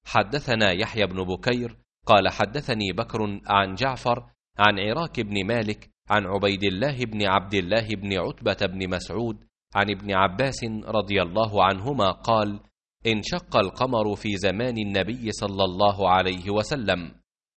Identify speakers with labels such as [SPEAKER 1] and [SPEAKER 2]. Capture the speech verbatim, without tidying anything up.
[SPEAKER 1] حدثنا يحيى بن بكير قال حدثني بكر عن جعفر عن عراك بن مالك عن عبيد الله بن عبد الله بن عتبة بن مسعود عن ابن عباس رضي الله عنهما قال: انشق القمر في زمان النبي صلى الله عليه وسلم،